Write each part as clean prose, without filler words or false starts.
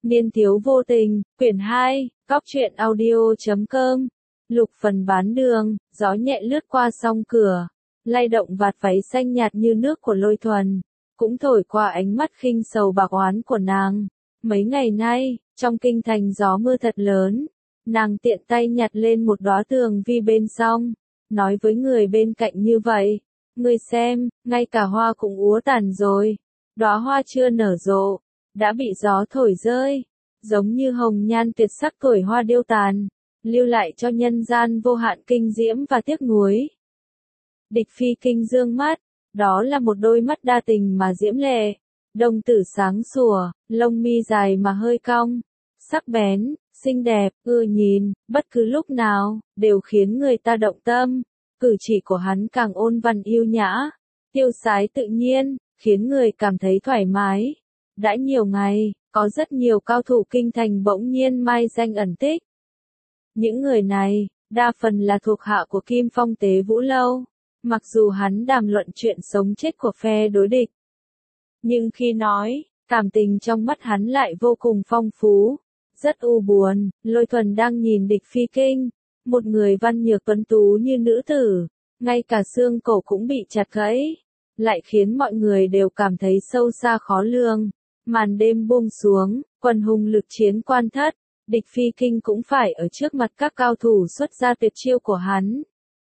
Niên thiếu vô tình, quyển 2, góc truyện audio.com. Lục Phần bán đường, gió nhẹ lướt qua song cửa, lay động vạt váy xanh nhạt như nước của Lôi Thuần, cũng thổi qua ánh mắt khinh sầu bạc oán của nàng. Mấy ngày nay, trong kinh thành gió mưa thật lớn, nàng tiện tay nhặt lên một đóa tường vi bên song, nói với người bên cạnh như vậy, ngươi xem, ngay cả hoa cũng úa tàn rồi, đóa hoa chưa nở rộ, đã bị gió thổi rơi, giống như hồng nhan tuyệt sắc thổi hoa điêu tàn, lưu lại cho nhân gian vô hạn kinh diễm và tiếc nuối. Địch Phi Kinh dương mắt, đó là một đôi mắt đa tình mà diễm lệ, đồng tử sáng sủa, lông mi dài mà hơi cong, sắc bén, xinh đẹp, ưa nhìn, bất cứ lúc nào, đều khiến người ta động tâm. Cử chỉ của hắn càng ôn văn yêu nhã, tiêu sái tự nhiên, khiến người cảm thấy thoải mái. Đã nhiều ngày, có rất nhiều cao thủ kinh thành bỗng nhiên mai danh ẩn tích. Những người này, đa phần là thuộc hạ của Kim Phong Tế Vũ Lâu, mặc dù hắn đàm luận chuyện sống chết của phe đối địch. Nhưng khi nói, cảm tình trong mắt hắn lại vô cùng phong phú, rất u buồn. Lôi Thuần đang nhìn Địch Phi Kinh, một người văn nhược tuấn tú như nữ tử, ngay cả xương cổ cũng bị chặt gãy, lại khiến mọi người đều cảm thấy sâu xa khó lường. Màn đêm buông xuống, quần hùng lực chiến quan thất, Địch Phi Kinh cũng phải ở trước mặt các cao thủ xuất ra tuyệt chiêu của hắn.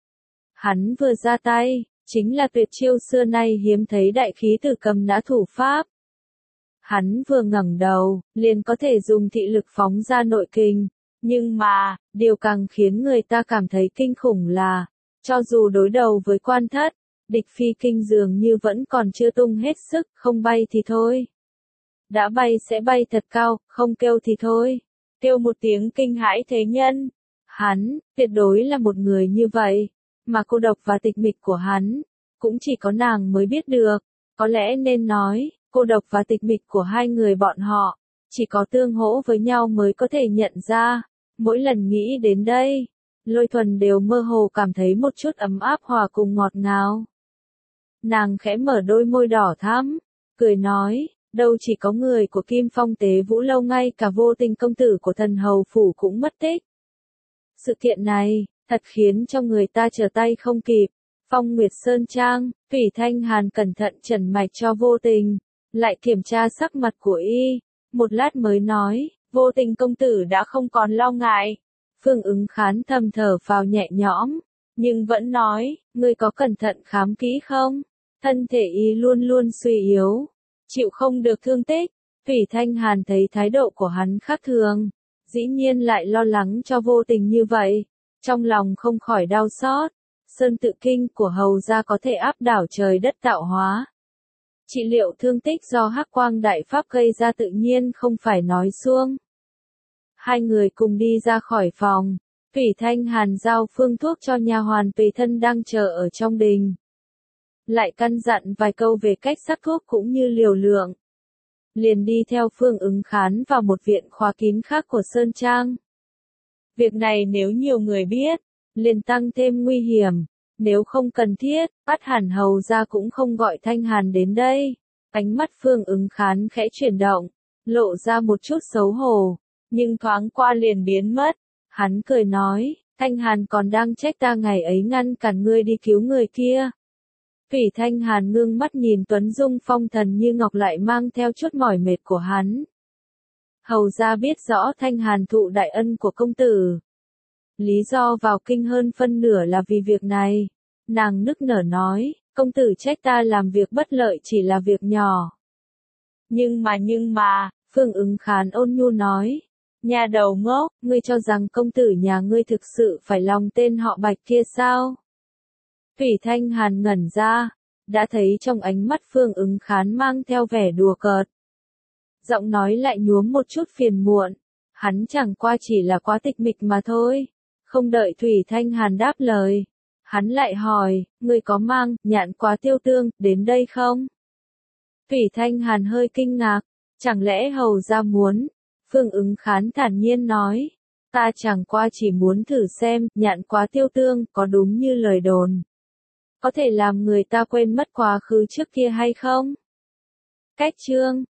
Hắn vừa ra tay, chính là tuyệt chiêu xưa nay hiếm thấy đại khí tử cầm nã thủ pháp. Hắn vừa ngẩng đầu, liền có thể dùng thị lực phóng ra nội kình, nhưng mà, điều càng khiến người ta cảm thấy kinh khủng là, cho dù đối đầu với quan thất, Địch Phi Kinh dường như vẫn còn chưa tung hết sức, không bay thì thôi. Đã bay sẽ bay thật cao, không kêu thì thôi. Kêu một tiếng kinh hãi thế nhân. Hắn, tuyệt đối là một người như vậy, mà cô độc và tịch mịch của hắn, cũng chỉ có nàng mới biết được. Có lẽ nên nói, cô độc và tịch mịch của hai người bọn họ, chỉ có tương hỗ với nhau mới có thể nhận ra. Mỗi lần nghĩ đến đây, Lôi Thuần đều mơ hồ cảm thấy một chút ấm áp hòa cùng ngọt ngào. Nàng khẽ mở đôi môi đỏ thắm, cười nói, đâu chỉ có người của Kim Phong Tế Vũ Lâu, ngay cả Vô Tình công tử của Thần Hầu Phủ cũng mất tích. Sự kiện này, thật khiến cho người ta trở tay không kịp. Phong Nguyệt Sơn Trang, Thủy Thanh Hàn cẩn thận trần mạch cho Vô Tình, lại kiểm tra sắc mặt của y, một lát mới nói, Vô Tình công tử đã không còn lo ngại. Phương Ứng Khán thầm thở phào nhẹ nhõm, nhưng vẫn nói, ngươi có cẩn thận khám kỹ không? Thân thể y luôn luôn suy yếu, chịu không được thương tích. Thủy Thanh Hàn thấy thái độ của hắn khác thường, dĩ nhiên lại lo lắng cho Vô Tình như vậy, trong lòng không khỏi đau xót. Sơn tự kinh của hầu gia có thể áp đảo trời đất tạo hóa. Trị liệu thương tích do Hắc Quang Đại Pháp gây ra tự nhiên không phải nói suông. Hai người cùng đi ra khỏi phòng, Thủy Thanh Hàn giao phương thuốc cho nha hoàn tùy thân đang chờ ở trong đình. Lại căn dặn vài câu về cách sắc thuốc cũng như liều lượng. Liền đi theo Phương Ứng Khán vào một viện khóa kín khác của Sơn Trang. Việc này nếu nhiều người biết, liền tăng thêm nguy hiểm, nếu không cần thiết, bắt hẳn hầu ra cũng không gọi Thanh Hàn đến đây. Ánh mắt Phương Ứng Khán khẽ chuyển động, lộ ra một chút xấu hổ, nhưng thoáng qua liền biến mất. Hắn cười nói, Thanh Hàn còn đang trách ta ngày ấy ngăn cản ngươi đi cứu người kia. Thủy Thanh Hàn ngưng mắt nhìn Tuấn Dung phong thần như ngọc lại mang theo chút mỏi mệt của hắn. Hầu ra biết rõ Thanh Hàn thụ đại ân của công tử. Lý do vào kinh hơn phân nửa là vì việc này. Nàng nức nở nói, công tử trách ta làm việc bất lợi chỉ là việc nhỏ. Nhưng mà, Phương Ứng Khán ôn nhu nói, nhà đầu ngốc, ngươi cho rằng công tử nhà ngươi thực sự phải lòng tên họ Bạch kia sao? Thủy Thanh Hàn ngẩn ra, đã thấy trong ánh mắt Phương Ứng Khán mang theo vẻ đùa cợt. Giọng nói lại nhuốm một chút phiền muộn, hắn chẳng qua chỉ là quá tịch mịch mà thôi. Không đợi Thủy Thanh Hàn đáp lời, hắn lại hỏi, ngươi có mang Nhạn Quá Tiêu Tương đến đây không? Thủy Thanh Hàn hơi kinh ngạc, chẳng lẽ hầu ra muốn? Phương Ứng Khán thản nhiên nói, ta chẳng qua chỉ muốn thử xem Nhạn Quá Tiêu Tương có đúng như lời đồn, có thể làm người ta quên mất quá khứ trước kia hay không? Cách chương